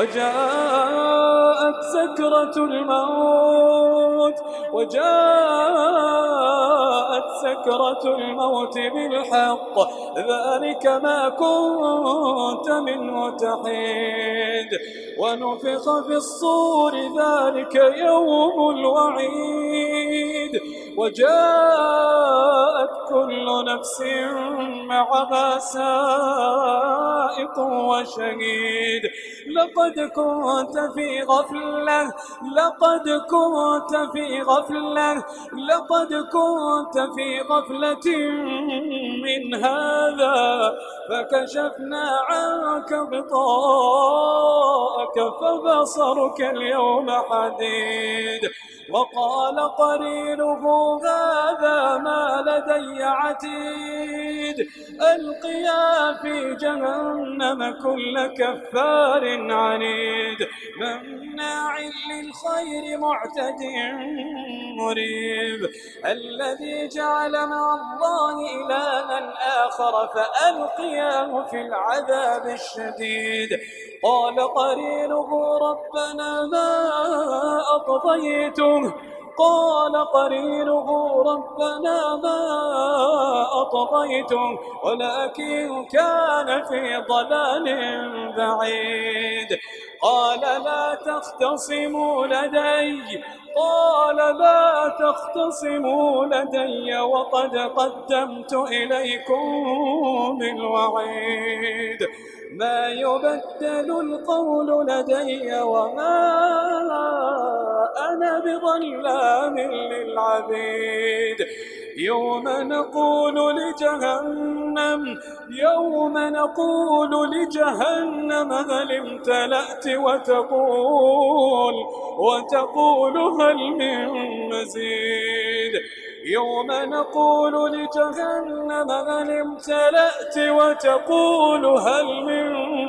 وجاءت سكرة الموت بالحق ذلك ما كنت منه تحيد ونفخ في الصور ذلك يوم الوعيد وجاءت كل نفس معها سائق وشهيد لقد كنت في غفلة من هذا فكشفنا عنك غطاءك فبصرك اليوم حديد وقال قرينه هذا ما لدي عتيد ألقيا في جهنم كل كفار عنيد مناع للخير معتد مريب الذي جعل مع الله إلها آخر فألقياه في العذاب الشديد قال قرينه ربنا ما أطغيته ولكن كان في ضلال بعيد قال لا تختصموا لدي وقد قدمت إليكم بالوعيد ما يبدل القول لدي وما أنا بظلام للعبيد يوم نقول لجهنم هل امتلأت وتقول هل من مزيد يوم نقول لجهنم هل امتلأت وتقول هل من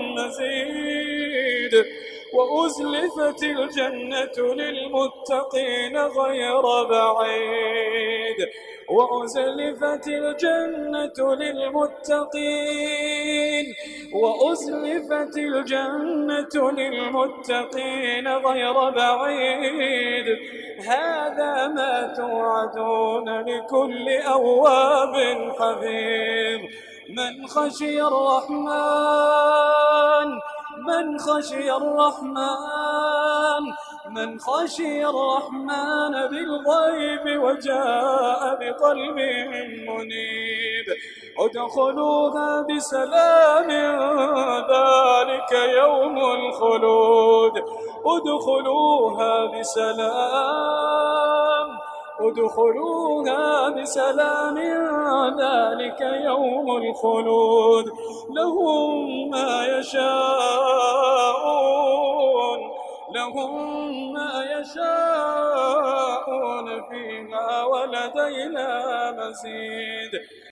مزيد وأزلفت الجنة للمتقين غير بعيد وأزلفت الجنة للمتقين غير بعيد هذا ما توعدون لكل أواب حفيظ من خشي الرحمن بالغيب وجاء بقلب منيب ادخلوها بسلام ذلك يوم الخلود ادخلوها بسلام ذلك يوم الخلود لهم ما يشاءون فيها ولدينا مزيد